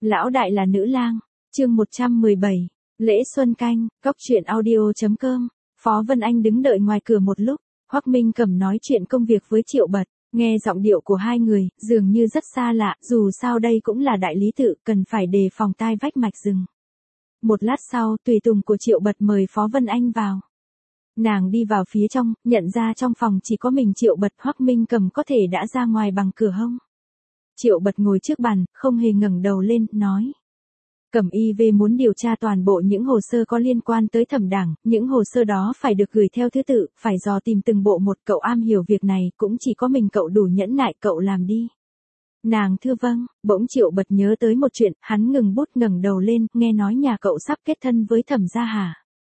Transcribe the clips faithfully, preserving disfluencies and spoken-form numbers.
Lão đại là nữ lang, chương một trăm mười bảy, lễ xuân canh, cóc truyện audio.com. Phó Vân Anh đứng đợi ngoài cửa một lúc, Hoắc Minh Cẩm nói chuyện công việc với Triệu Bật, nghe giọng điệu của hai người, dường như rất xa lạ, dù sao đây cũng là đại lý tự, cần phải đề phòng tai vách mạch rừng. Một lát sau, tùy tùng của Triệu Bật mời Phó Vân Anh vào. Nàng đi vào phía trong, nhận ra trong phòng chỉ có mình Triệu Bật, Hoắc Minh Cẩm có thể đã ra ngoài bằng cửa hông. Triệu Bật ngồi trước bàn, không hề ngẩng đầu lên, nói. Cẩm y vê muốn điều tra toàn bộ những hồ sơ có liên quan tới thẩm đảng, những hồ sơ đó phải được gửi theo thứ tự, phải dò tìm từng bộ một, cậu am hiểu việc này, cũng chỉ có mình cậu đủ nhẫn nại, cậu làm đi. Nàng thưa vâng, bỗng Triệu Bật nhớ tới một chuyện, hắn ngừng bút ngẩng đầu lên, nghe nói nhà cậu sắp kết thân với Thẩm gia hả?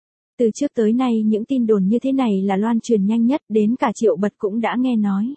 Từ trước tới nay những tin đồn như thế này là loan truyền nhanh nhất, đến cả Triệu Bật cũng đã nghe nói.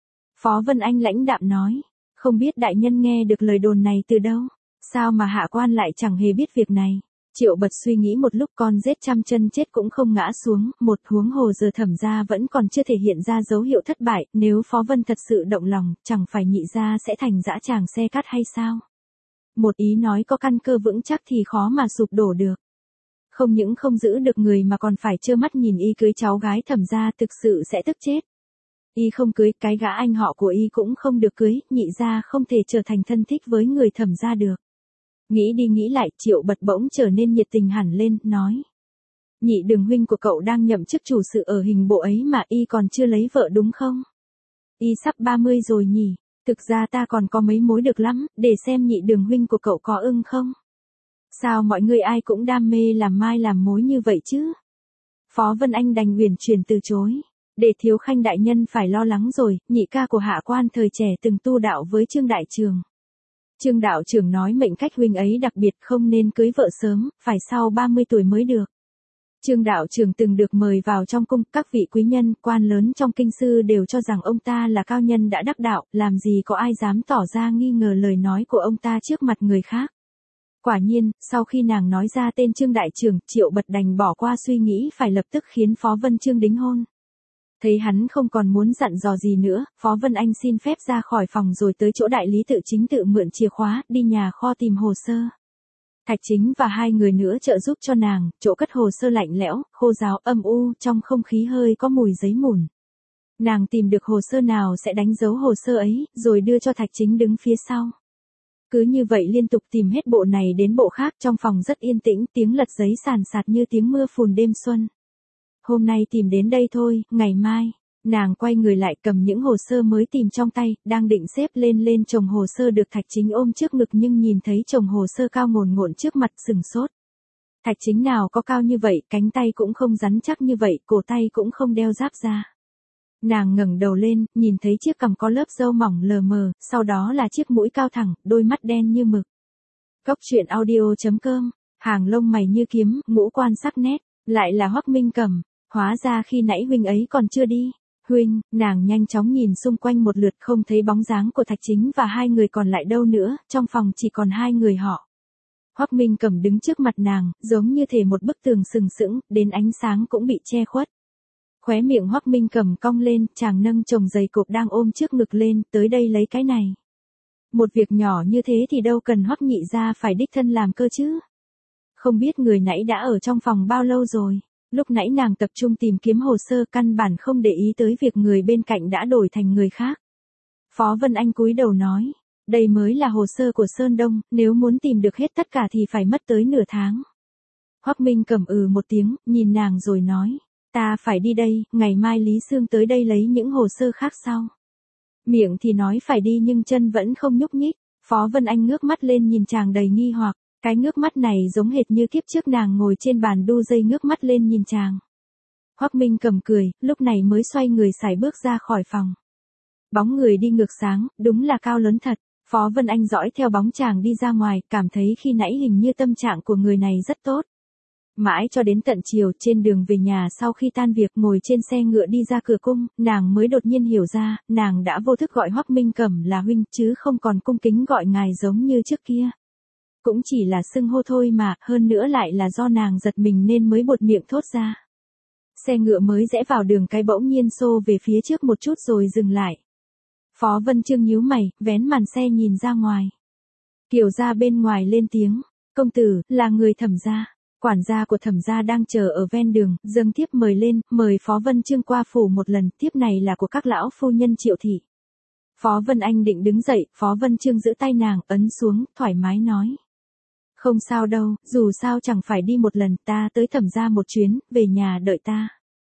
Phó Vân Anh lãnh đạm nói, không biết đại nhân nghe được lời đồn này từ đâu? Sao mà hạ quan lại chẳng hề biết việc này? Triệu Bật suy nghĩ một lúc, con rết trăm chân chết cũng không ngã xuống, một huống hồ giờ Thẩm gia vẫn còn chưa thể hiện ra dấu hiệu thất bại, nếu Phó Vân thật sự động lòng, chẳng phải nhị gia sẽ thành dã tràng xe cát hay sao? Một ý nói có căn cơ vững chắc thì khó mà sụp đổ được. Không những không giữ được người mà còn phải trơ mắt nhìn y cưới cháu gái Thẩm gia, thực sự sẽ tức chết. Y không cưới, cái gã anh họ của y cũng không được cưới, nhị gia không thể trở thành thân thích với người Thẩm gia được. Nghĩ đi nghĩ lại, Triệu Bật bỗng trở nên nhiệt tình hẳn lên, nói. Nhị đường huynh của cậu đang nhậm chức chủ sự ở hình bộ ấy mà y còn chưa lấy vợ đúng không? Y sắp ba mươi rồi nhỉ, thực ra ta còn có mấy mối được lắm, để xem nhị đường huynh của cậu có ưng không? Sao mọi người ai cũng đam mê làm mai làm mối như vậy chứ? Phó Vân Anh đành uyển chuyển từ chối. Để Thiếu Khanh đại nhân phải lo lắng rồi, nhị ca của hạ quan thời trẻ từng tu đạo với Trương đại trường. Trương đạo trưởng nói mệnh cách huynh ấy đặc biệt, không nên cưới vợ sớm, phải sau ba mươi tuổi mới được. Trương đạo trưởng từng được mời vào trong cung, các vị quý nhân, quan lớn trong kinh sư đều cho rằng ông ta là cao nhân đã đắc đạo, làm gì có ai dám tỏ ra nghi ngờ lời nói của ông ta trước mặt người khác. Quả nhiên, sau khi nàng nói ra tên Trương đại trưởng, Triệu Bật đành bỏ qua suy nghĩ phải lập tức khiến Phó Vân Trương đính hôn. Thấy hắn không còn muốn dặn dò gì nữa, Phó Vân Anh xin phép ra khỏi phòng rồi tới chỗ đại lý tự chính tự mượn chìa khóa, đi nhà kho tìm hồ sơ. Thạch Chính và hai người nữa trợ giúp cho nàng, chỗ cất hồ sơ lạnh lẽo, khô ráo, âm u, trong không khí hơi có mùi giấy mùn. Nàng tìm được hồ sơ nào sẽ đánh dấu hồ sơ ấy, rồi đưa cho Thạch Chính đứng phía sau. Cứ như vậy liên tục tìm hết bộ này đến bộ khác, trong phòng rất yên tĩnh, tiếng lật giấy sàn sạt như tiếng mưa phùn đêm xuân. Hôm nay tìm đến đây thôi, ngày mai, nàng quay người lại cầm những hồ sơ mới tìm trong tay, đang định xếp lên lên chồng hồ sơ được Thạch Chính ôm trước ngực nhưng nhìn thấy chồng hồ sơ cao ngồn ngộn trước mặt, sừng sốt. Thạch Chính nào có cao như vậy, cánh tay cũng không rắn chắc như vậy, cổ tay cũng không đeo giáp da. Nàng ngẩng đầu lên, nhìn thấy chiếc cằm có lớp râu mỏng lờ mờ, sau đó là chiếc mũi cao thẳng, đôi mắt đen như mực. Cóc truyện audio.com, hàng lông mày như kiếm, ngũ quan sắc nét, lại là Hoắc Minh Cẩm. Hóa ra khi nãy huynh ấy còn chưa đi. Huynh, nàng nhanh chóng nhìn xung quanh một lượt không thấy bóng dáng của Thạch Chính và hai người còn lại đâu nữa, trong phòng chỉ còn hai người họ. Hoắc Minh Cẩm đứng trước mặt nàng, giống như thể một bức tường sừng sững, đến ánh sáng cũng bị che khuất. Khóe miệng Hoắc Minh Cẩm cong lên, chàng nâng chồng giày cộp đang ôm trước ngực lên, tới đây lấy cái này. Một việc nhỏ như thế thì đâu cần Hoắc nhị gia phải đích thân làm cơ chứ. Không biết người nãy đã ở trong phòng bao lâu rồi. Lúc nãy nàng tập trung tìm kiếm hồ sơ, căn bản không để ý tới việc người bên cạnh đã đổi thành người khác. Phó Vân Anh cúi đầu nói, đây mới là hồ sơ của Sơn Đông, nếu muốn tìm được hết tất cả thì phải mất tới nửa tháng. Hoắc Minh Cẩm ừ một tiếng, nhìn nàng rồi nói, ta phải đi đây, ngày mai Lý Sương tới đây lấy những hồ sơ khác sau. Miệng thì nói phải đi nhưng chân vẫn không nhúc nhích. Phó Vân Anh ngước mắt lên nhìn chàng đầy nghi hoặc. Cái ngước mắt này giống hệt như kiếp trước nàng ngồi trên bàn đu dây ngước mắt lên nhìn chàng. Hoắc Minh Cẩm cười, lúc này mới xoay người sải bước ra khỏi phòng. Bóng người đi ngược sáng, đúng là cao lớn thật. Phó Vân Anh dõi theo bóng chàng đi ra ngoài, cảm thấy khi nãy hình như tâm trạng của người này rất tốt. Mãi cho đến tận chiều, trên đường về nhà sau khi tan việc ngồi trên xe ngựa đi ra cửa cung, nàng mới đột nhiên hiểu ra, nàng đã vô thức gọi Hoắc Minh Cẩm là huynh chứ không còn cung kính gọi ngài giống như trước kia. Cũng chỉ là xưng hô thôi mà, hơn nữa lại là do nàng giật mình nên mới buột miệng thốt ra. Xe ngựa mới rẽ vào đường cái bỗng nhiên xô về phía trước một chút rồi dừng lại. Phó Vân Trương nhíu mày, vén màn xe nhìn ra ngoài. Kiều gia bên ngoài lên tiếng, công tử, là người Thẩm gia. Quản gia của Thẩm gia đang chờ ở ven đường, dâng thiếp mời lên, mời Phó Vân Chương qua phủ một lần, tiếp này là của các lão phu nhân Triệu thị. Phó Vân Anh định đứng dậy, Phó Vân Chương giữ tay nàng, ấn xuống, thoải mái nói. Không sao đâu, dù sao chẳng phải đi một lần, ta tới Thẩm gia một chuyến, về nhà đợi ta.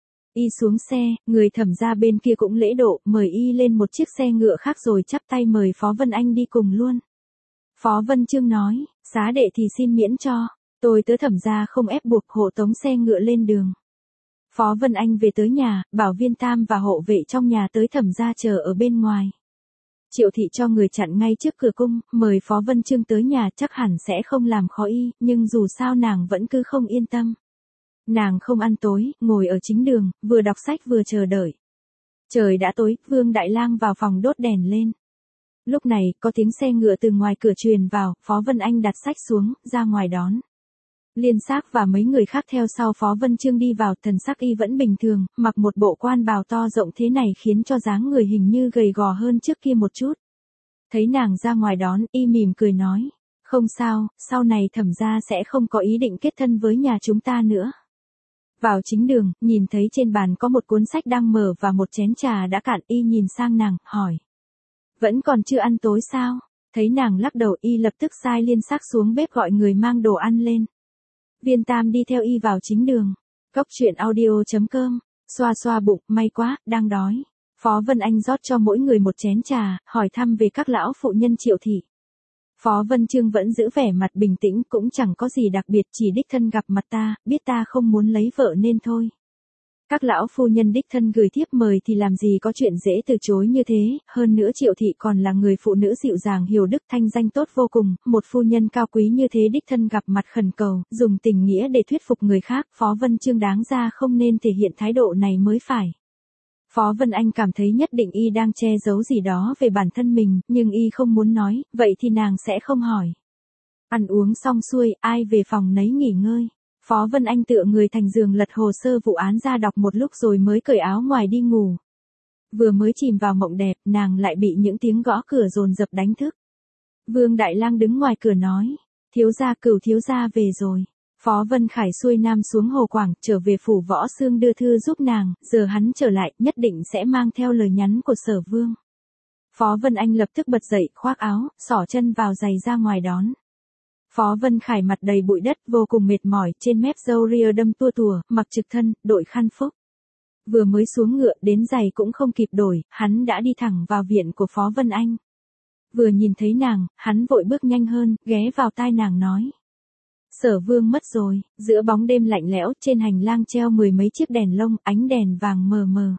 Y xuống xe, người Thẩm gia bên kia cũng lễ độ, mời y lên một chiếc xe ngựa khác rồi chắp tay mời Phó Vân Anh đi cùng luôn. Phó Vân Chương nói, xá đệ thì xin miễn cho, tôi tới Thẩm gia không ép buộc, hộ tống xe ngựa lên đường. Phó Vân Anh về tới nhà, bảo Viên Tam và hộ vệ trong nhà tới Thẩm gia chờ ở bên ngoài. Triệu thị cho người chặn ngay trước cửa cung, mời Phó Vân Chương tới nhà, chắc hẳn sẽ không làm khó y, nhưng dù sao nàng vẫn cứ không yên tâm. Nàng không ăn tối, ngồi ở chính đường, vừa đọc sách vừa chờ đợi. Trời đã tối, Vương Đại Lang vào phòng đốt đèn lên. Lúc này, có tiếng xe ngựa từ ngoài cửa truyền vào, Phó Vân Anh đặt sách xuống, ra ngoài đón. Liên Xác và mấy người khác theo sau Phó Vân Chương đi vào, thần sắc y vẫn bình thường, mặc một bộ quan bào to rộng thế này khiến cho dáng người hình như gầy gò hơn trước kia một chút. Thấy nàng ra ngoài đón, y mỉm cười nói, không sao, sau này Thẩm gia sẽ không có ý định kết thân với nhà chúng ta nữa. Vào chính đường, nhìn thấy trên bàn có một cuốn sách đang mở và một chén trà đã cạn, y nhìn sang nàng, hỏi. Vẫn còn chưa ăn tối sao? Thấy nàng lắc đầu, y lập tức sai Liên Xác xuống bếp gọi người mang đồ ăn lên. Viên Tam đi theo y vào chính đường. Cốc truyện audio chấm com, xoa xoa bụng, may quá, đang đói. Phó Vân Anh rót cho mỗi người một chén trà, hỏi thăm về các lão phụ nhân Triệu thị. Phó Vân Chương vẫn giữ vẻ mặt bình tĩnh, cũng chẳng có gì đặc biệt, chỉ đích thân gặp mặt ta, biết ta không muốn lấy vợ nên thôi. Các lão phu nhân đích thân gửi thiếp mời thì làm gì có chuyện dễ từ chối như thế, hơn nữa Triệu thị còn là người phụ nữ dịu dàng hiểu đức, thanh danh tốt vô cùng, một phu nhân cao quý như thế đích thân gặp mặt khẩn cầu, dùng tình nghĩa để thuyết phục người khác, Phó Vân Chương đáng ra không nên thể hiện thái độ này mới phải. Phó Vân Anh cảm thấy nhất định y đang che giấu gì đó về bản thân mình, nhưng y không muốn nói, vậy thì nàng sẽ không hỏi. Ăn uống xong xuôi, ai về phòng nấy nghỉ ngơi. Phó Vân Anh tựa người thành giường lật hồ sơ vụ án ra đọc một lúc rồi mới cởi áo ngoài đi ngủ. Vừa mới chìm vào mộng đẹp, nàng lại bị những tiếng gõ cửa dồn dập đánh thức. Vương Đại Lang đứng ngoài cửa nói, thiếu gia, Cửu thiếu gia về rồi. Phó Vân Khải xuôi nam xuống Hồ Quảng, trở về phủ Võ Xương đưa thư giúp nàng, giờ hắn trở lại, nhất định sẽ mang theo lời nhắn của Sở Vương. Phó Vân Anh lập tức bật dậy, khoác áo, xỏ chân vào giày ra ngoài đón. Phó Vân Khải mặt đầy bụi đất, vô cùng mệt mỏi, trên mép râu ria đâm tua tùa, mặc trực thân, đội khăn phúc. Vừa mới xuống ngựa, đến giày cũng không kịp đổi, hắn đã đi thẳng vào viện của Phó Vân Anh. Vừa nhìn thấy nàng, hắn vội bước nhanh hơn, ghé vào tai nàng nói. Sở Vương mất rồi, giữa bóng đêm lạnh lẽo, trên hành lang treo mười mấy chiếc đèn lông, ánh đèn vàng mờ mờ.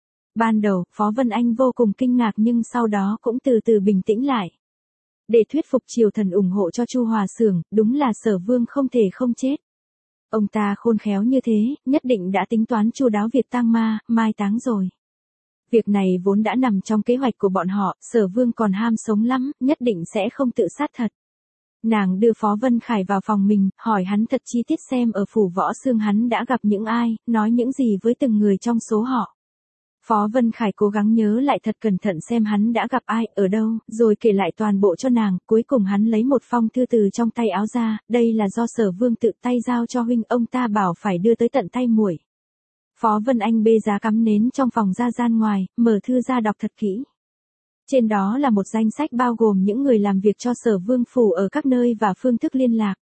Ban đầu, Phó Vân Anh vô cùng kinh ngạc nhưng sau đó cũng từ từ bình tĩnh lại. Để thuyết phục triều thần ủng hộ cho Chu Hòa Xưởng, đúng là Sở Vương không thể không chết. Ông ta khôn khéo như thế, nhất định đã tính toán chu đáo việc tang ma, mai táng rồi. Việc này vốn đã nằm trong kế hoạch của bọn họ, Sở Vương còn ham sống lắm, nhất định sẽ không tự sát thật. Nàng đưa Phó Vân Khải vào phòng mình, hỏi hắn thật chi tiết xem ở phủ Võ Xương hắn đã gặp những ai, nói những gì với từng người trong số họ. Phó Vân Khải cố gắng nhớ lại thật cẩn thận xem hắn đã gặp ai, ở đâu, rồi kể lại toàn bộ cho nàng, cuối cùng hắn lấy một phong thư từ trong tay áo ra, đây là do Sở Vương tự tay giao cho huynh, ông ta bảo phải đưa tới tận tay muội. Phó Vân Anh bê giá cắm nến trong phòng ra gian ngoài, mở thư ra đọc thật kỹ. Trên đó là một danh sách bao gồm những người làm việc cho Sở Vương phủ ở các nơi và phương thức liên lạc.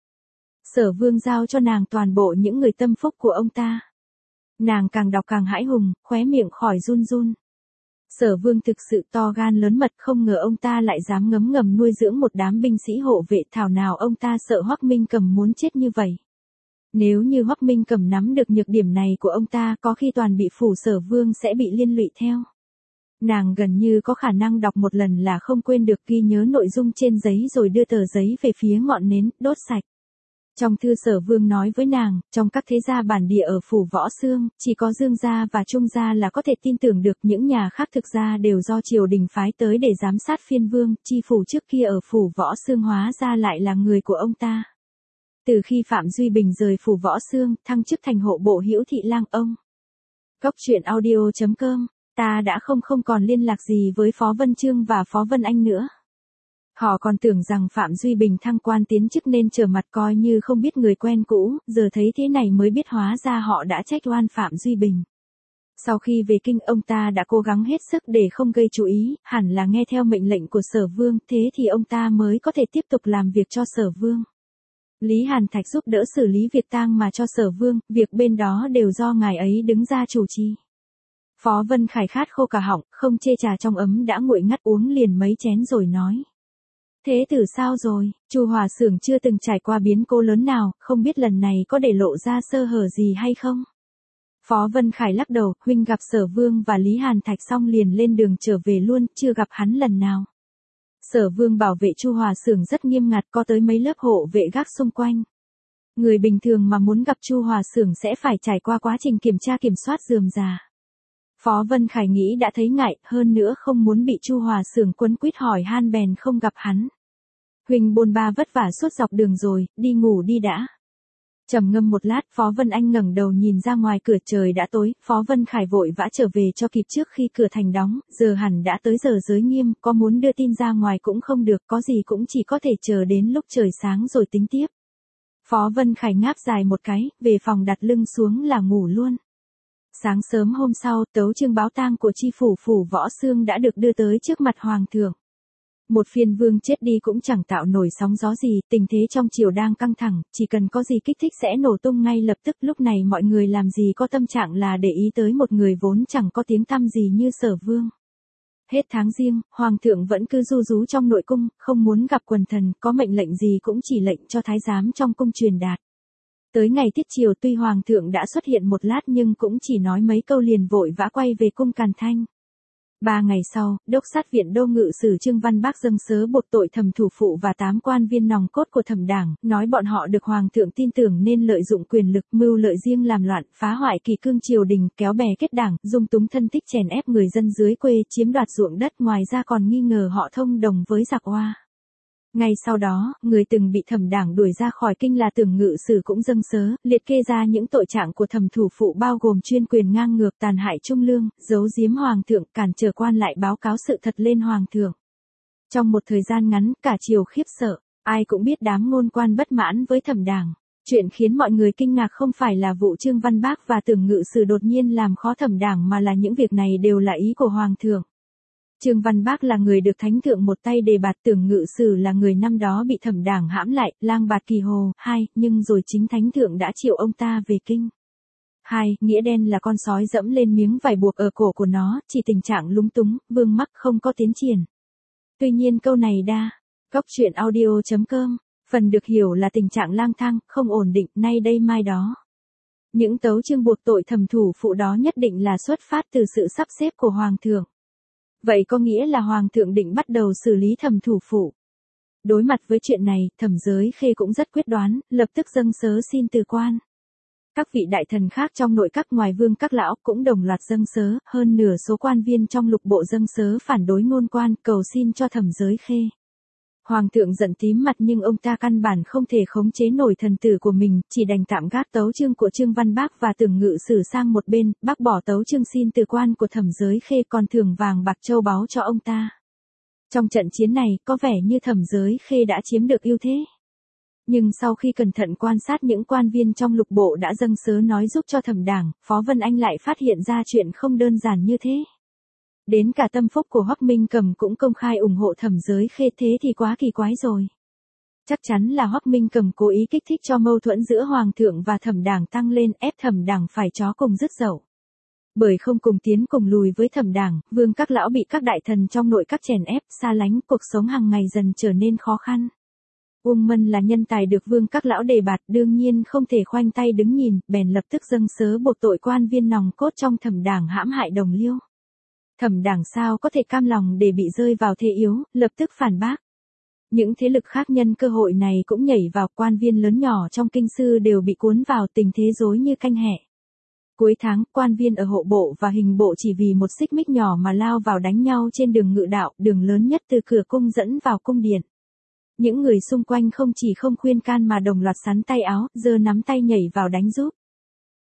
Sở Vương giao cho nàng toàn bộ những người tâm phúc của ông ta. Nàng càng đọc càng hãi hùng, khóe miệng khỏi run run. Sở Vương thực sự to gan lớn mật, không ngờ ông ta lại dám ngấm ngầm nuôi dưỡng một đám binh sĩ hộ vệ, thảo nào ông ta sợ Hoắc Minh Cầm muốn chết như vậy. Nếu như Hoắc Minh Cầm nắm được nhược điểm này của ông ta, có khi toàn bị phủ Sở Vương sẽ bị liên lụy theo. Nàng gần như có khả năng đọc một lần là không quên được, ghi nhớ nội dung trên giấy rồi đưa tờ giấy về phía ngọn nến, đốt sạch. Trong thư Sở Vương nói với nàng, trong các thế gia bản địa ở phủ Võ Xương, chỉ có Dương gia và Trung gia là có thể tin tưởng được, những nhà khác thực ra đều do triều đình phái tới để giám sát phiên vương, chi phủ trước kia ở phủ Võ Xương hóa ra lại là người của ông ta. Từ khi Phạm Duy Bình rời phủ Võ Xương, thăng chức thành hộ bộ Hữu Thị Lang ông. Cốc truyện audio chấm com, ta đã không không còn liên lạc gì với Phó Vân Chương và Phó Vân Anh nữa. Họ còn tưởng rằng Phạm Duy Bình thăng quan tiến chức nên trở mặt coi như không biết người quen cũ, giờ thấy thế này mới biết hóa ra họ đã trách oan Phạm Duy Bình. Sau khi về kinh ông ta đã cố gắng hết sức để không gây chú ý, hẳn là nghe theo mệnh lệnh của Sở Vương, thế thì ông ta mới có thể tiếp tục làm việc cho Sở Vương. Lý Hàn Thạch giúp đỡ xử lý việc tang mà cho Sở Vương, việc bên đó đều do ngài ấy đứng ra chủ trì. Phó Vân Khải khát khô cả họng, không chê trà trong ấm đã nguội ngắt uống liền mấy chén rồi nói. Thế tử sao rồi, Chu Hòa Xưởng chưa từng trải qua biến cố lớn nào, không biết lần này có để lộ ra sơ hở gì hay không? Phó Vân Khải lắc đầu, huynh gặp Sở Vương và Lý Hàn Thạch xong liền lên đường trở về luôn, chưa gặp hắn lần nào. Sở Vương bảo vệ Chu Hòa Xưởng rất nghiêm ngặt, có tới mấy lớp hộ vệ gác xung quanh. Người bình thường mà muốn gặp Chu Hòa Xưởng sẽ phải trải qua quá trình kiểm tra kiểm soát rườm rà. Phó Vân Khải nghĩ đã thấy ngại, hơn nữa không muốn bị Chu Hòa Xưởng quấn quýt hỏi han bèn không gặp hắn. Huynh bôn ba vất vả suốt dọc đường rồi, đi ngủ đi đã. Trầm ngâm một lát, Phó Vân Anh ngẩng đầu nhìn ra ngoài cửa, trời đã tối, Phó Vân Khải vội vã trở về cho kịp trước khi cửa thành đóng, giờ hẳn đã tới giờ giới nghiêm, có muốn đưa tin ra ngoài cũng không được, có gì cũng chỉ có thể chờ đến lúc trời sáng rồi tính tiếp. Phó Vân Khải ngáp dài một cái, về phòng đặt lưng xuống là ngủ luôn. Sáng sớm hôm sau, tấu chương báo tang của chi phủ phủ Võ Xương đã được đưa tới trước mặt hoàng thượng. Một phiên vương chết đi cũng chẳng tạo nổi sóng gió gì, tình thế trong triều đang căng thẳng, chỉ cần có gì kích thích sẽ nổ tung ngay lập tức. Lúc này mọi người làm gì có tâm trạng là để ý tới một người vốn chẳng có tiếng tăm gì như Sở Vương. Hết tháng Giêng, hoàng thượng vẫn cứ ru rú trong nội cung, không muốn gặp quần thần, có mệnh lệnh gì cũng chỉ lệnh cho thái giám trong cung truyền đạt. Tới ngày tiết triều tuy hoàng thượng đã xuất hiện một lát nhưng cũng chỉ nói mấy câu liền vội vã quay về cung Càn Thanh. Ba ngày sau, đốc sát viện đô ngự sử Trương Văn Bác dâng sớ buộc tội thẩm thủ phụ và tám quan viên nòng cốt của thẩm đảng, nói bọn họ được hoàng thượng tin tưởng nên lợi dụng quyền lực mưu lợi riêng làm loạn, phá hoại kỳ cương triều đình, kéo bè kết đảng, dung túng thân thích chèn ép người dân dưới quê, chiếm đoạt ruộng đất, ngoài ra còn nghi ngờ họ thông đồng với giặc Hoa. Ngay sau đó, người từng bị thẩm đảng đuổi ra khỏi kinh là Tưởng Ngự Sử cũng dâng sớ, liệt kê ra những tội trạng của thẩm thủ phụ bao gồm chuyên quyền ngang ngược, tàn hại trung lương, giấu giếm hoàng thượng, cản trở quan lại báo cáo sự thật lên hoàng thượng. Trong một thời gian ngắn, cả triều khiếp sợ, ai cũng biết đám ngôn quan bất mãn với thẩm đảng. Chuyện khiến mọi người kinh ngạc không phải là vụ Trương Văn Bác và Tưởng Ngự Sử đột nhiên làm khó thẩm đảng mà là những việc này đều là ý của hoàng thượng. Trương Văn Bác là người được thánh thượng một tay đề bạt, Tưởng Ngự Sử là người năm đó bị thẩm đảng hãm lại, lang bạt kỳ hồ. Hai, nhưng rồi chính thánh thượng đã triệu ông ta về kinh. Hai, nghĩa đen là con sói dẫm lên miếng vải buộc ở cổ của nó, chỉ tình trạng lúng túng, vương mắc không có tiến triển. Tuy nhiên câu này đa, góc truyện audio chấm com, phần được hiểu là tình trạng lang thang, không ổn định, nay đây mai đó. Những tấu chương buộc tội thẩm thủ phụ đó nhất định là xuất phát từ sự sắp xếp của hoàng thượng. Vậy có nghĩa là hoàng thượng định bắt đầu xử lý thẩm thủ phụ. Đối mặt với chuyện này, Thẩm Giới Khê cũng rất quyết đoán, lập tức dâng sớ xin từ quan. Các vị đại thần khác trong nội các ngoài vương các lão cũng đồng loạt dâng sớ, hơn nửa số quan viên trong lục bộ dâng sớ phản đối ngôn quan, cầu xin cho Thẩm Giới Khê. Hoàng thượng giận tím mặt nhưng ông ta căn bản không thể khống chế nổi thần tử của mình, chỉ đành tạm gác tấu chương của Trương Văn Bác và Tưởng Ngự Sử sang một bên, bác bỏ tấu chương xin từ quan của Thẩm Giới Khê, còn thưởng vàng bạc châu báu cho ông ta. Trong trận chiến này, có vẻ như Thẩm Giới Khê đã chiếm được ưu thế. Nhưng sau khi cẩn thận quan sát những quan viên trong lục bộ đã dâng sớ nói giúp cho thẩm đảng, Phó Vân Anh lại phát hiện ra chuyện không đơn giản như thế. Đến cả tâm phúc của Hoắc Minh Cầm cũng công khai ủng hộ Thẩm Giới Khê, thế thì quá kỳ quái rồi. Chắc chắn là Hoắc Minh Cầm cố ý kích thích cho mâu thuẫn giữa Hoàng thượng và thẩm đảng tăng lên, ép thẩm đảng phải chó cùng dứt dậu. Bởi không cùng tiến cùng lùi với thẩm đảng, vương các lão bị các đại thần trong nội các chèn ép, xa lánh, cuộc sống hàng ngày dần trở nên khó khăn. Uông Mân là nhân tài được vương các lão đề bạt, đương nhiên không thể khoanh tay đứng nhìn, bèn lập tức dâng sớ buộc tội quan viên nòng cốt trong thẩm đảng hãm hại đồng liêu. Thẩm đảng sao có thể cam lòng để bị rơi vào thế yếu, lập tức phản bác. Những thế lực khác nhân cơ hội này cũng nhảy vào, quan viên lớn nhỏ trong kinh sư đều bị cuốn vào, tình thế rối như canh hẹ. Cuối tháng, quan viên ở hộ bộ và hình bộ chỉ vì một xích mích nhỏ mà lao vào đánh nhau trên đường Ngự Đạo, đường lớn nhất từ cửa cung dẫn vào cung điện. Những người xung quanh không chỉ không khuyên can mà đồng loạt sắn tay áo, giơ nắm tay nhảy vào đánh giúp.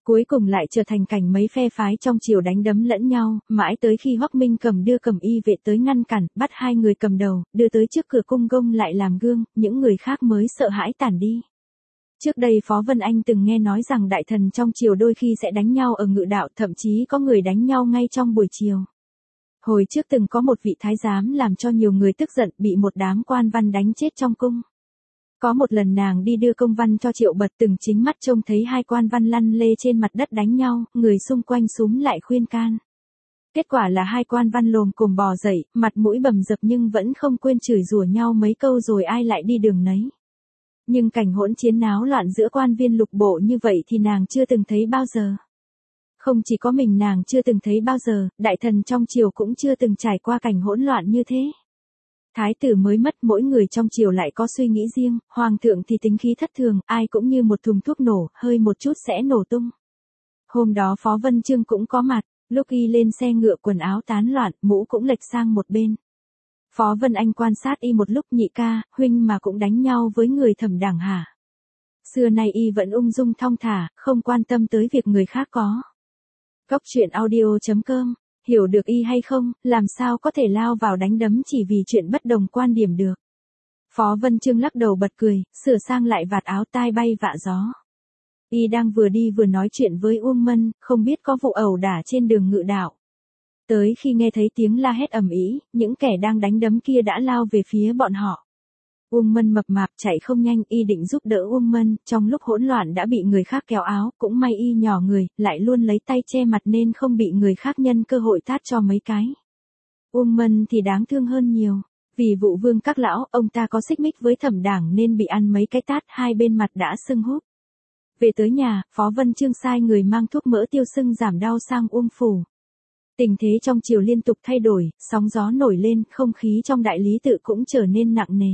Cuối cùng lại trở thành cảnh mấy phe phái trong triều đánh đấm lẫn nhau, mãi tới khi Hoắc Minh Cầm đưa Cầm Y vệ tới ngăn cản, bắt hai người cầm đầu, đưa tới trước cửa cung gông lại làm gương, những người khác mới sợ hãi tản đi. Trước đây Phó Vân Anh từng nghe nói rằng đại thần trong triều đôi khi sẽ đánh nhau ở ngự đạo, thậm chí có người đánh nhau ngay trong buổi chiều. Hồi trước từng có một vị thái giám làm cho nhiều người tức giận, bị một đám quan văn đánh chết trong cung. Có một lần nàng đi đưa công văn cho Triệu Bật, từng chính mắt trông thấy hai quan văn lăn lê trên mặt đất đánh nhau, người xung quanh xúm lại khuyên can. Kết quả là hai quan văn lồm cồm bò dậy, mặt mũi bầm dập nhưng vẫn không quên chửi rủa nhau mấy câu rồi ai lại đi đường nấy. Nhưng cảnh hỗn chiến náo loạn giữa quan viên lục bộ như vậy thì nàng chưa từng thấy bao giờ. Không chỉ có mình nàng chưa từng thấy bao giờ, đại thần trong triều cũng chưa từng trải qua cảnh hỗn loạn như thế. Thái tử mới mất, mỗi người trong triều lại có suy nghĩ riêng, hoàng thượng thì tính khí thất thường, ai cũng như một thùng thuốc nổ, hơi một chút sẽ nổ tung. Hôm đó Phó Vân Chương cũng có mặt, lúc y lên xe ngựa quần áo tán loạn, mũ cũng lệch sang một bên. Phó Vân Anh quan sát y một lúc, nhị ca, huynh mà cũng đánh nhau với người Thẩm Đảng hả? Xưa nay y vẫn ung dung thong thả, không quan tâm tới việc người khác có. Góc truyện audio chấm com, hiểu được y hay không, làm sao có thể lao vào đánh đấm chỉ vì chuyện bất đồng quan điểm được. Phó Vân Chương lắc đầu bật cười, sửa sang lại vạt áo tai bay vạ gió. Y đang vừa đi vừa nói chuyện với Uông Mân, không biết có vụ ẩu đả trên đường ngự đạo. Tới khi nghe thấy tiếng la hét ầm ĩ, những kẻ đang đánh đấm kia đã lao về phía bọn họ. Uông Mân mập mạp chạy không nhanh, y định giúp đỡ Uông Mân, trong lúc hỗn loạn đã bị người khác kéo áo, cũng may y nhỏ người, lại luôn lấy tay che mặt nên không bị người khác nhân cơ hội tát cho mấy cái. Uông Mân thì đáng thương hơn nhiều, vì vụ Vương các lão, ông ta có xích mích với Thẩm Đảng nên bị ăn mấy cái tát, hai bên mặt đã sưng húp. Về tới nhà, Phó Vân Chương sai người mang thuốc mỡ tiêu sưng giảm đau sang Uông phủ. Tình thế trong triều liên tục thay đổi, sóng gió nổi lên, không khí trong đại lý tự cũng trở nên nặng nề.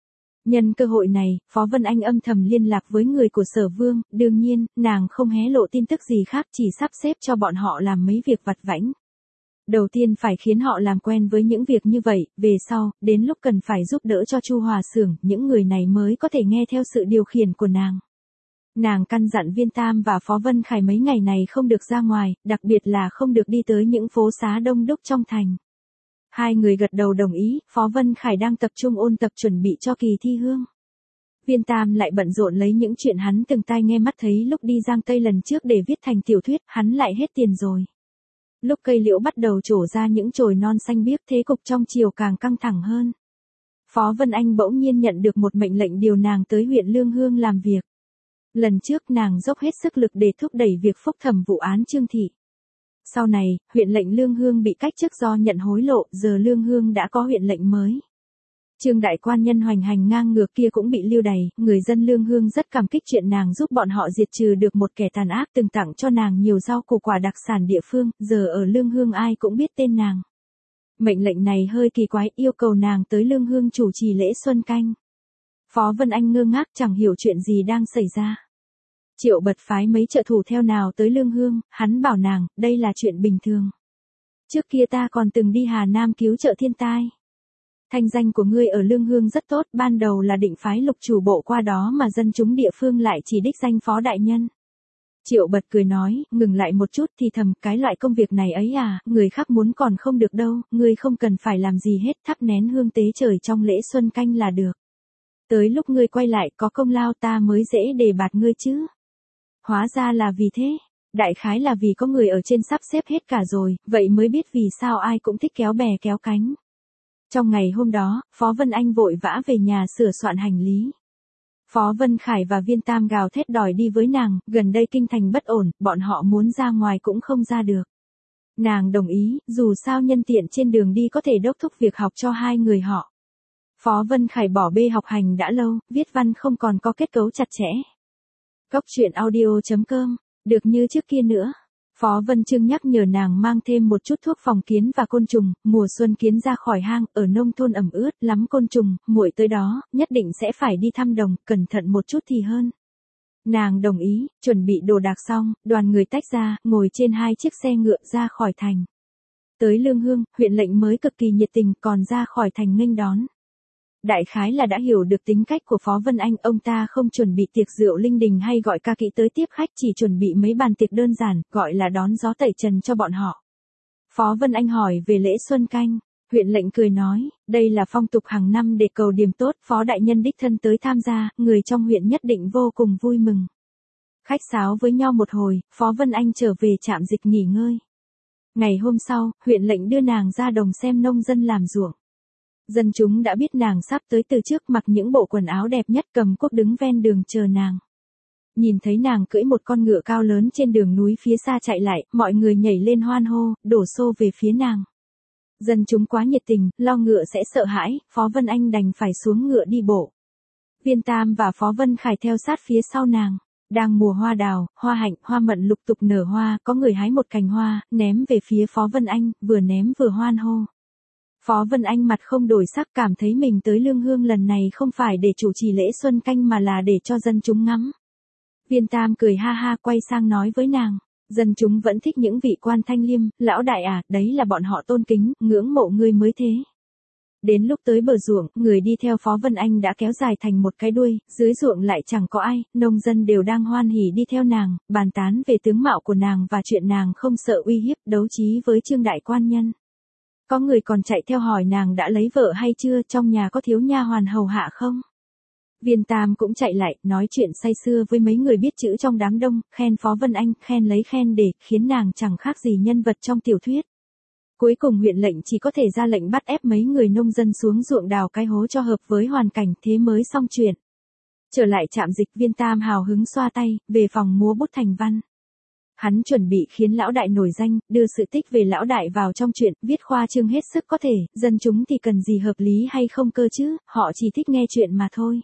Nhân cơ hội này, Phó Vân Anh âm thầm liên lạc với người của Sở Vương, đương nhiên, nàng không hé lộ tin tức gì khác, chỉ sắp xếp cho bọn họ làm mấy việc vặt vãnh. Đầu tiên phải khiến họ làm quen với những việc như vậy, về sau, đến lúc cần phải giúp đỡ cho Chu Hòa Xưởng, những người này mới có thể nghe theo sự điều khiển của nàng. Nàng căn dặn Viên Tam và Phó Vân Khải mấy ngày này không được ra ngoài, đặc biệt là không được đi tới những phố xá đông đúc trong thành. Hai người gật đầu đồng ý, Phó Vân Khải đang tập trung ôn tập chuẩn bị cho kỳ thi hương. Viên Tam lại bận rộn lấy những chuyện hắn từng tai nghe mắt thấy lúc đi Giang Tây lần trước để viết thành tiểu thuyết, hắn lại hết tiền rồi. Lúc cây liễu bắt đầu trổ ra những chồi non xanh biếc, thế cục trong triều càng căng thẳng hơn. Phó Vân Anh bỗng nhiên nhận được một mệnh lệnh điều nàng tới huyện Lương Hương làm việc. Lần trước nàng dốc hết sức lực để thúc đẩy việc phúc thẩm vụ án Trương Thị. Sau này, huyện lệnh Lương Hương bị cách chức do nhận hối lộ, giờ Lương Hương đã có huyện lệnh mới. Trương đại quan nhân hoành hành ngang ngược kia cũng bị lưu đày, người dân Lương Hương rất cảm kích chuyện nàng giúp bọn họ diệt trừ được một kẻ tàn ác từng tặng cho nàng nhiều rau củ quả đặc sản địa phương, giờ ở Lương Hương ai cũng biết tên nàng. Mệnh lệnh này hơi kỳ quái, yêu cầu nàng tới Lương Hương chủ trì lễ Xuân Canh. Phó Vân Anh ngơ ngác chẳng hiểu chuyện gì đang xảy ra. Triệu Bật phái mấy trợ thủ theo nào tới Lương Hương, hắn bảo nàng, đây là chuyện bình thường. Trước kia ta còn từng đi Hà Nam cứu trợ thiên tai. Thanh danh của ngươi ở Lương Hương rất tốt, ban đầu là định phái Lục chủ bộ qua đó mà dân chúng địa phương lại chỉ đích danh Phó đại nhân. Triệu Bật cười nói, ngừng lại một chút thì thầm, cái loại công việc này ấy à, người khác muốn còn không được đâu, ngươi không cần phải làm gì hết, thắp nén hương tế trời trong lễ Xuân Canh là được. Tới lúc ngươi quay lại có công lao ta mới dễ đề bạt ngươi chứ. Hóa ra là vì thế, đại khái là vì có người ở trên sắp xếp hết cả rồi, vậy mới biết vì sao ai cũng thích kéo bè kéo cánh. Trong ngày hôm đó, Phó Vân Anh vội vã về nhà sửa soạn hành lý. Phó Vân Khải và Viên Tam gào thét đòi đi với nàng, gần đây kinh thành bất ổn, bọn họ muốn ra ngoài cũng không ra được. Nàng đồng ý, dù sao nhân tiện trên đường đi có thể đốc thúc việc học cho hai người họ. Phó Vân Khải bỏ bê học hành đã lâu, viết văn không còn có kết cấu chặt chẽ. Góc truyện audio chấm com, được như trước kia nữa. Phó Vân Chương nhắc nhở nàng mang thêm một chút thuốc phòng kiến và côn trùng, mùa xuân kiến ra khỏi hang, ở nông thôn ẩm ướt lắm côn trùng, muội tới đó, nhất định sẽ phải đi thăm đồng, cẩn thận một chút thì hơn. Nàng đồng ý, chuẩn bị đồ đạc xong, đoàn người tách ra, ngồi trên hai chiếc xe ngựa ra khỏi thành. Tới Lương Hương, huyện lệnh mới cực kỳ nhiệt tình, còn ra khỏi thành nghênh đón. Đại khái là đã hiểu được tính cách của Phó Vân Anh, ông ta không chuẩn bị tiệc rượu linh đình hay gọi ca kỹ tới tiếp khách, chỉ chuẩn bị mấy bàn tiệc đơn giản, gọi là đón gió tẩy trần cho bọn họ. Phó Vân Anh hỏi về lễ xuân canh, huyện lệnh cười nói, đây là phong tục hàng năm để cầu điềm tốt, Phó đại nhân đích thân tới tham gia, người trong huyện nhất định vô cùng vui mừng. Khách sáo với nhau một hồi, Phó Vân Anh trở về trạm dịch nghỉ ngơi. Ngày hôm sau, huyện lệnh đưa nàng ra đồng xem nông dân làm ruộng. Dân chúng đã biết nàng sắp tới từ trước, mặc những bộ quần áo đẹp nhất, cầm cuốc đứng ven đường chờ nàng. Nhìn thấy nàng cưỡi một con ngựa cao lớn trên đường núi phía xa chạy lại, mọi người nhảy lên hoan hô, đổ xô về phía nàng. Dân chúng quá nhiệt tình, lo ngựa sẽ sợ hãi, Phó Vân Anh đành phải xuống ngựa đi bộ. Viên Tam và Phó Vân Khải theo sát phía sau nàng. Đang mùa hoa đào, hoa hạnh, hoa mận lục tục nở hoa, có người hái một cành hoa, ném về phía Phó Vân Anh, vừa ném vừa hoan hô. Phó Vân Anh mặt không đổi sắc, cảm thấy mình tới Lương Hương lần này không phải để chủ trì lễ xuân canh mà là để cho dân chúng ngắm. Viên Tam cười ha ha quay sang nói với nàng, dân chúng vẫn thích những vị quan thanh liêm, lão đại à, đấy là bọn họ tôn kính, ngưỡng mộ ngươi mới thế. Đến lúc tới bờ ruộng, người đi theo Phó Vân Anh đã kéo dài thành một cái đuôi, dưới ruộng lại chẳng có ai, nông dân đều đang hoan hỉ đi theo nàng, bàn tán về tướng mạo của nàng và chuyện nàng không sợ uy hiếp, đấu trí với Trương đại quan nhân. Có người còn chạy theo hỏi nàng đã lấy vợ hay chưa, trong nhà có thiếu nha hoàn hầu hạ không. Viên Tam cũng chạy lại, nói chuyện say sưa với mấy người biết chữ trong đám đông, khen Phó Vân Anh, khen lấy khen để, khiến nàng chẳng khác gì nhân vật trong tiểu thuyết. Cuối cùng huyện lệnh chỉ có thể ra lệnh bắt ép mấy người nông dân xuống ruộng đào cái hố cho hợp với hoàn cảnh, thế mới xong chuyện. Trở lại trạm dịch, Viên Tam hào hứng xoa tay, về phòng múa bút thành văn. Hắn chuẩn bị khiến lão đại nổi danh, đưa sự tích về lão đại vào trong chuyện, viết khoa trương hết sức có thể, dân chúng thì cần gì hợp lý hay không cơ chứ, họ chỉ thích nghe chuyện mà thôi.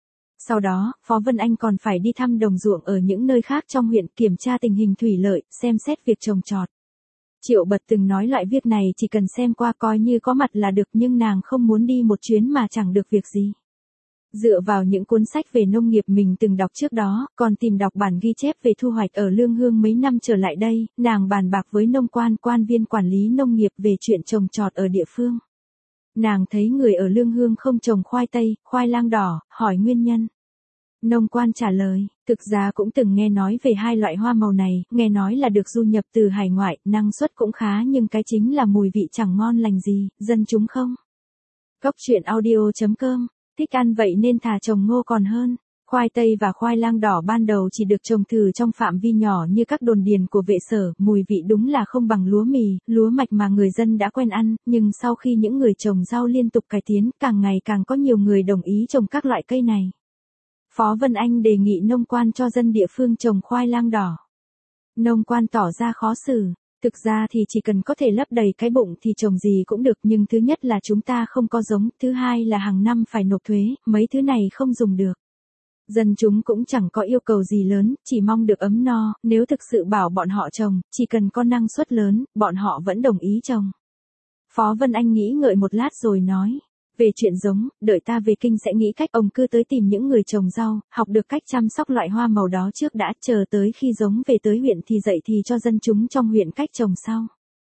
Sau đó, Phó Vân Anh còn phải đi thăm đồng ruộng ở những nơi khác trong huyện, kiểm tra tình hình thủy lợi, xem xét việc trồng trọt. Triệu Bật từng nói loại việc này chỉ cần xem qua coi như có mặt là được, nhưng nàng không muốn đi một chuyến mà chẳng được việc gì. Dựa vào những cuốn sách về nông nghiệp mình từng đọc trước đó, còn tìm đọc bản ghi chép về thu hoạch ở Lương Hương mấy năm trở lại đây, nàng bàn bạc với nông quan, quan viên quản lý nông nghiệp về chuyện trồng trọt ở địa phương. Nàng thấy người ở Lương Hương không trồng khoai tây, khoai lang đỏ, hỏi nguyên nhân. Nông quan trả lời, thực ra cũng từng nghe nói về hai loại hoa màu này, nghe nói là được du nhập từ hải ngoại, năng suất cũng khá nhưng cái chính là mùi vị chẳng ngon lành gì, dân chúng không. Cốc truyện audio chấm com, thích ăn vậy nên thà trồng ngô còn hơn. Khoai tây và khoai lang đỏ ban đầu chỉ được trồng thử trong phạm vi nhỏ như các đồn điền của vệ sở, mùi vị đúng là không bằng lúa mì, lúa mạch mà người dân đã quen ăn, nhưng sau khi những người trồng rau liên tục cải tiến, càng ngày càng có nhiều người đồng ý trồng các loại cây này. Phó Vân Anh đề nghị nông quan cho dân địa phương trồng khoai lang đỏ. Nông quan tỏ ra khó xử, thực ra thì chỉ cần có thể lấp đầy cái bụng thì trồng gì cũng được, nhưng thứ nhất là chúng ta không có giống, thứ hai là hàng năm phải nộp thuế, mấy thứ này không dùng được. Dân chúng cũng chẳng có yêu cầu gì lớn, chỉ mong được ấm no, nếu thực sự bảo bọn họ trồng, chỉ cần có năng suất lớn, bọn họ vẫn đồng ý trồng. Phó Vân Anh nghĩ ngợi một lát rồi nói, về chuyện giống, đợi ta về kinh sẽ nghĩ cách, ông cứ tới tìm những người trồng rau, học được cách chăm sóc loại hoa màu đó trước đã, chờ tới khi giống về tới huyện thì dạy thì cho dân chúng trong huyện cách trồng sau.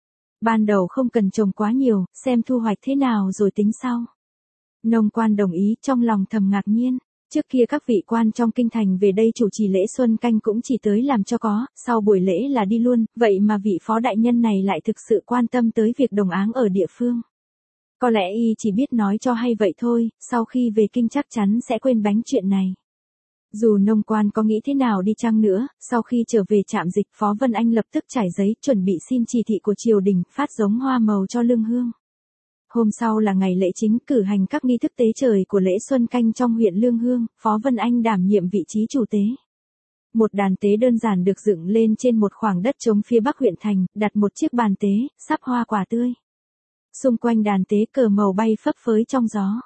Ban đầu không cần trồng quá nhiều, xem thu hoạch thế nào rồi tính sau. Nông quan đồng ý, trong lòng thầm ngạc nhiên. Trước kia các vị quan trong kinh thành về đây chủ trì lễ xuân canh cũng chỉ tới làm cho có, sau buổi lễ là đi luôn, vậy mà vị phó đại nhân này lại thực sự quan tâm tới việc đồng áng ở địa phương. Có lẽ y chỉ biết nói cho hay vậy thôi, sau khi về kinh chắc chắn sẽ quên bánh chuyện này. Dù nông quan có nghĩ thế nào đi chăng nữa, sau khi trở về trạm dịch, Phó Vân Anh lập tức trải giấy chuẩn bị xin chỉ thị của triều đình, phát giống hoa màu cho Lương Hương. Hôm sau là ngày lễ chính, cử hành các nghi thức tế trời của lễ xuân canh trong huyện Lương Hương, Phó Vân Anh đảm nhiệm vị trí chủ tế. Một đàn tế đơn giản được dựng lên trên một khoảng đất trống phía bắc huyện thành, đặt một chiếc bàn tế, sắp hoa quả tươi. Xung quanh đàn tế cờ màu bay phấp phới trong gió.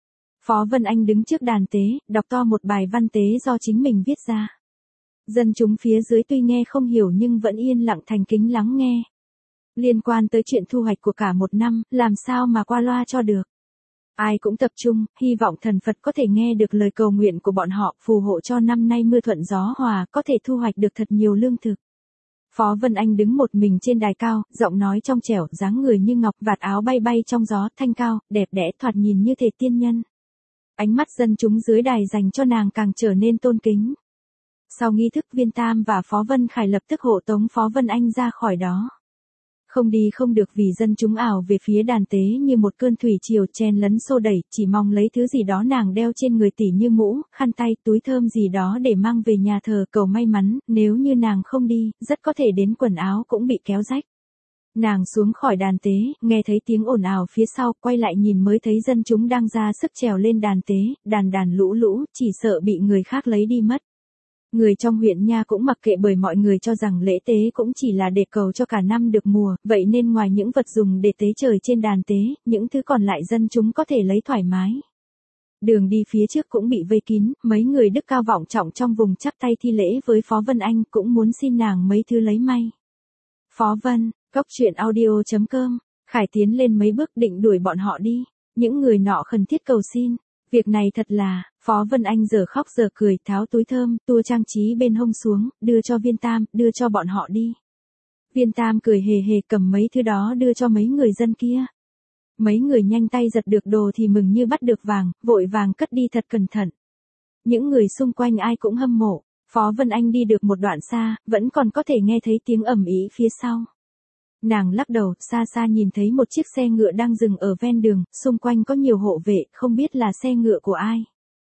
Phó Vân Anh đứng trước đàn tế, đọc to một bài văn tế do chính mình viết ra. Dân chúng phía dưới tuy nghe không hiểu nhưng vẫn yên lặng thành kính lắng nghe. Liên quan tới chuyện thu hoạch của cả một năm, làm sao mà qua loa cho được. Ai cũng tập trung, hy vọng thần Phật có thể nghe được lời cầu nguyện của bọn họ, phù hộ cho năm nay mưa thuận gió hòa, có thể thu hoạch được thật nhiều lương thực. Phó Vân Anh đứng một mình trên đài cao, giọng nói trong trẻo, dáng người như ngọc, vạt áo bay bay trong gió, thanh cao, đẹp đẽ, thoạt nhìn như thể tiên nhân. Ánh mắt dân chúng dưới đài dành cho nàng càng trở nên tôn kính. Sau nghi thức Viên Tam và Phó Vân Khải lập tức hộ tống Phó Vân Anh ra khỏi đó. Không đi không được vì dân chúng ảo về phía đàn tế như một cơn thủy triều chen lấn xô đẩy, chỉ mong lấy thứ gì đó nàng đeo trên người tỉ như mũ, khăn tay, túi thơm gì đó để mang về nhà thờ cầu may mắn, nếu như nàng không đi, rất có thể đến quần áo cũng bị kéo rách. Nàng xuống khỏi đàn tế, nghe thấy tiếng ồn ào phía sau, quay lại nhìn mới thấy dân chúng đang ra sức trèo lên đàn tế, đàn đàn lũ lũ, chỉ sợ bị người khác lấy đi mất. Người trong huyện nha cũng mặc kệ bởi mọi người cho rằng lễ tế cũng chỉ là để cầu cho cả năm được mùa, vậy nên ngoài những vật dùng để tế trời trên đàn tế, những thứ còn lại dân chúng có thể lấy thoải mái. Đường đi phía trước cũng bị vây kín, mấy người đức cao vọng trọng trong vùng chắp tay thi lễ với Phó Vân Anh cũng muốn xin nàng mấy thứ lấy may. Phó Vân, Cốc Truyện Audio chấm com, Khải tiến lên mấy bước định đuổi bọn họ đi, những người nọ khẩn thiết cầu xin. Việc này thật là, Phó Vân Anh giờ khóc giờ cười, tháo túi thơm, tua trang trí bên hông xuống, đưa cho Viên Tam, đưa cho bọn họ đi. Viên Tam cười hề hề cầm mấy thứ đó đưa cho mấy người dân kia. Mấy người nhanh tay giật được đồ thì mừng như bắt được vàng, vội vàng cất đi thật cẩn thận. Những người xung quanh ai cũng hâm mộ, Phó Vân Anh đi được một đoạn xa, vẫn còn có thể nghe thấy tiếng ầm ĩ phía sau. Nàng lắc đầu, xa xa nhìn thấy một chiếc xe ngựa đang dừng ở ven đường, xung quanh có nhiều hộ vệ, không biết là xe ngựa của ai.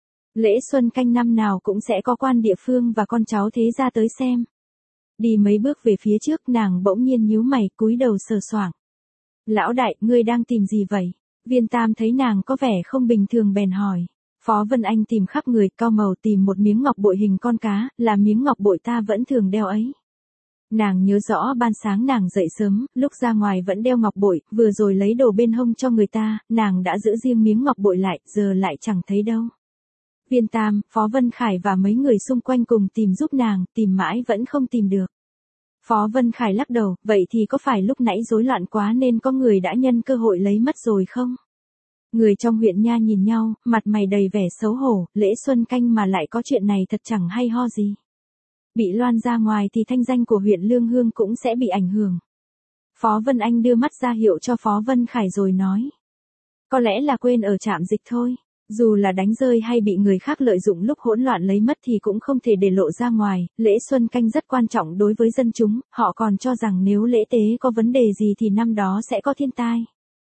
Lễ Xuân Canh năm nào cũng sẽ có quan địa phương và con cháu thế gia tới xem. Đi mấy bước về phía trước nàng bỗng nhiên nhíu mày, cúi đầu sờ soạng. Lão đại, ngươi đang tìm gì vậy? Viên Tam thấy nàng có vẻ không bình thường bèn hỏi. Phó Vân Anh tìm khắp người, cau màu tìm một miếng ngọc bội hình con cá, là miếng ngọc bội ta vẫn thường đeo ấy. Nàng nhớ rõ ban sáng nàng dậy sớm, lúc ra ngoài vẫn đeo ngọc bội, vừa rồi lấy đồ bên hông cho người ta, nàng đã giữ riêng miếng ngọc bội lại, giờ lại chẳng thấy đâu. Viên Tam, Phó Vân Khải và mấy người xung quanh cùng tìm giúp nàng, tìm mãi vẫn không tìm được. Phó Vân Khải lắc đầu, vậy thì có phải lúc nãy rối loạn quá nên có người đã nhân cơ hội lấy mất rồi không? Người trong huyện nha nhìn nhau, mặt mày đầy vẻ xấu hổ, lễ Xuân Canh mà lại có chuyện này thật chẳng hay ho gì. Bị loan ra ngoài thì thanh danh của huyện Lương Hương cũng sẽ bị ảnh hưởng. Phó Vân Anh đưa mắt ra hiệu cho Phó Vân Khải rồi nói. Có lẽ là quên ở trạm dịch thôi, dù là đánh rơi hay bị người khác lợi dụng lúc hỗn loạn lấy mất thì cũng không thể để lộ ra ngoài, lễ Xuân Canh rất quan trọng đối với dân chúng, họ còn cho rằng nếu lễ tế có vấn đề gì thì năm đó sẽ có thiên tai.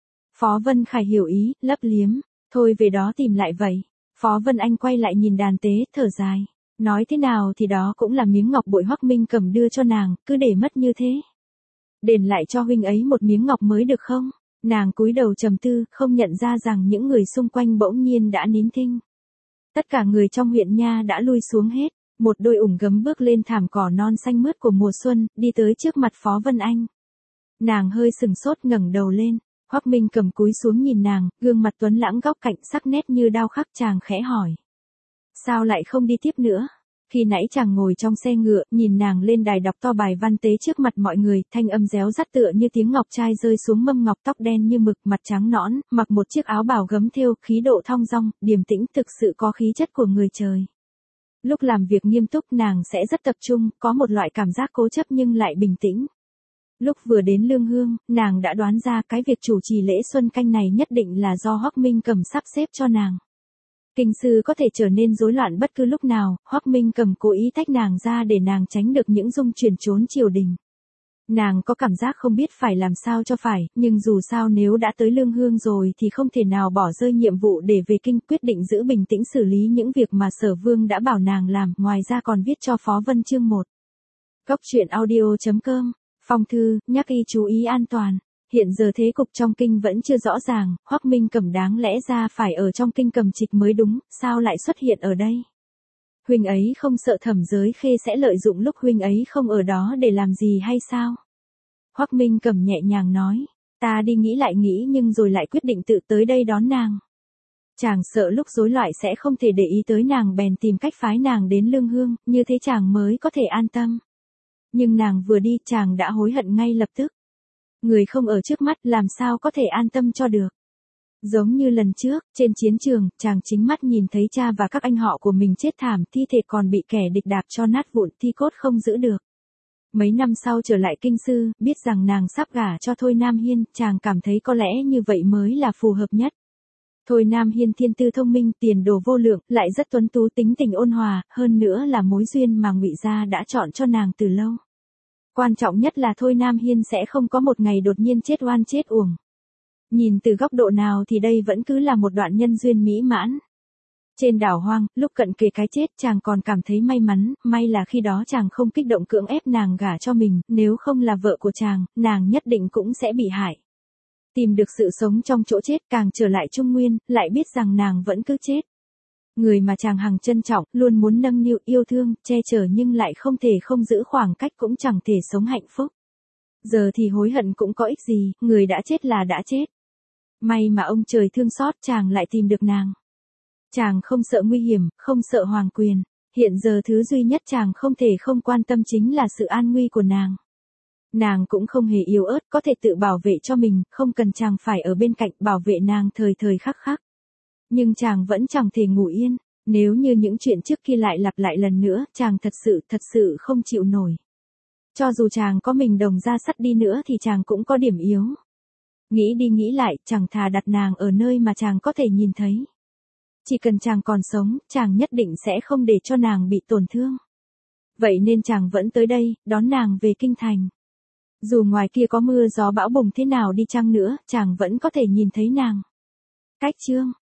Phó Vân Khải hiểu ý, lấp liếm, thôi về đó tìm lại vậy. Phó Vân Anh quay lại nhìn đàn tế, thở dài. Nói thế nào thì đó cũng là miếng ngọc bội Hoắc Minh Cầm đưa cho nàng, cứ để mất như thế. Đền lại cho huynh ấy một miếng ngọc mới được không? Nàng cúi đầu trầm tư, không nhận ra rằng những người xung quanh bỗng nhiên đã nín thinh. Tất cả người trong huyện nha đã lui xuống hết, một đôi ủng gấm bước lên thảm cỏ non xanh mướt của mùa xuân, đi tới trước mặt Phó Vân Anh. Nàng hơi sừng sốt ngẩng đầu lên, Hoắc Minh Cầm cúi xuống nhìn nàng, gương mặt tuấn lãng góc cạnh sắc nét như đao khắc, chàng khẽ hỏi. Sao lại không đi tiếp nữa? Khi nãy chàng ngồi trong xe ngựa, nhìn nàng lên đài đọc to bài văn tế trước mặt mọi người, thanh âm réo rắt tựa như tiếng ngọc trai rơi xuống mâm ngọc, tóc đen như mực, mặt trắng nõn, mặc một chiếc áo bào gấm thêu, khí độ thong dong, điềm tĩnh, thực sự có khí chất của người trời. Lúc làm việc nghiêm túc nàng sẽ rất tập trung, có một loại cảm giác cố chấp nhưng lại bình tĩnh. Lúc vừa đến Lương Hương, nàng đã đoán ra cái việc chủ trì lễ Xuân Canh này nhất định là do Hoắc Minh Cầm sắp xếp cho nàng. Kinh sư có thể trở nên rối loạn bất cứ lúc nào, Hoắc Minh Cầm cố ý tách nàng ra để nàng tránh được những dung chuyển trốn triều đình. Nàng có cảm giác không biết phải làm sao cho phải, nhưng dù sao nếu đã tới Lương Hương rồi thì không thể nào bỏ rơi nhiệm vụ để về kinh, quyết định giữ bình tĩnh xử lý những việc mà Sở Vương đã bảo nàng làm, ngoài ra còn viết cho Phó Vân chương một. Cốc Truyện Audio chấm com, phong thư, nhắc y chú ý an toàn. Hiện giờ thế cục trong kinh vẫn chưa rõ ràng, Hoắc Minh Cầm đáng lẽ ra phải ở trong kinh cầm trịch mới đúng, sao lại xuất hiện ở đây? Huynh ấy không sợ Thẩm Giới Khê sẽ lợi dụng lúc huynh ấy không ở đó để làm gì hay sao? Hoắc Minh Cầm nhẹ nhàng nói, ta đi nghĩ lại nghĩ nhưng rồi lại quyết định tự tới đây đón nàng. Chàng sợ lúc rối loạn sẽ không thể để ý tới nàng bèn tìm cách phái nàng đến Lương Hương, như thế chàng mới có thể an tâm. Nhưng nàng vừa đi chàng đã hối hận ngay lập tức. Người không ở trước mắt làm sao có thể an tâm cho được. Giống như lần trước, trên chiến trường, chàng chính mắt nhìn thấy cha và các anh họ của mình chết thảm, thi thể còn bị kẻ địch đạp cho nát vụn, thi cốt không giữ được. Mấy năm sau trở lại kinh sư, biết rằng nàng sắp gả cho Thôi Nam Hiên, chàng cảm thấy có lẽ như vậy mới là phù hợp nhất. Thôi Nam Hiên thiên tư thông minh, tiền đồ vô lượng, lại rất tuấn tú, tính tình ôn hòa, hơn nữa là mối duyên mà Ngụy gia đã chọn cho nàng từ lâu. Quan trọng nhất là Thôi Nam Hiên sẽ không có một ngày đột nhiên chết oan chết uổng. Nhìn từ góc độ nào thì đây vẫn cứ là một đoạn nhân duyên mỹ mãn. Trên đảo hoang, lúc cận kề cái chết chàng còn cảm thấy may mắn, may là khi đó chàng không kích động cưỡng ép nàng gả cho mình, nếu không là vợ của chàng, nàng nhất định cũng sẽ bị hại. Tìm được sự sống trong chỗ chết, càng trở lại Trung Nguyên, lại biết rằng nàng vẫn cứ chết. Người mà chàng hằng trân trọng, luôn muốn nâng niu yêu thương, che chở nhưng lại không thể không giữ khoảng cách, cũng chẳng thể sống hạnh phúc. Giờ thì hối hận cũng có ích gì, người đã chết là đã chết. May mà ông trời thương xót, chàng lại tìm được nàng. Chàng không sợ nguy hiểm, không sợ hoàng quyền. Hiện giờ thứ duy nhất chàng không thể không quan tâm chính là sự an nguy của nàng. Nàng cũng không hề yếu ớt, có thể tự bảo vệ cho mình, không cần chàng phải ở bên cạnh bảo vệ nàng thời thời khắc khắc. Nhưng chàng vẫn chẳng thể ngủ yên, nếu như những chuyện trước kia lại lặp lại lần nữa, chàng thật sự, thật sự không chịu nổi. Cho dù chàng có mình đồng ra sắt đi nữa thì chàng cũng có điểm yếu. Nghĩ đi nghĩ lại, chàng thà đặt nàng ở nơi mà chàng có thể nhìn thấy. Chỉ cần chàng còn sống, chàng nhất định sẽ không để cho nàng bị tổn thương. Vậy nên chàng vẫn tới đây, đón nàng về kinh thành. Dù ngoài kia có mưa gió bão bùng thế nào đi chăng nữa, chàng vẫn có thể nhìn thấy nàng. Cách chương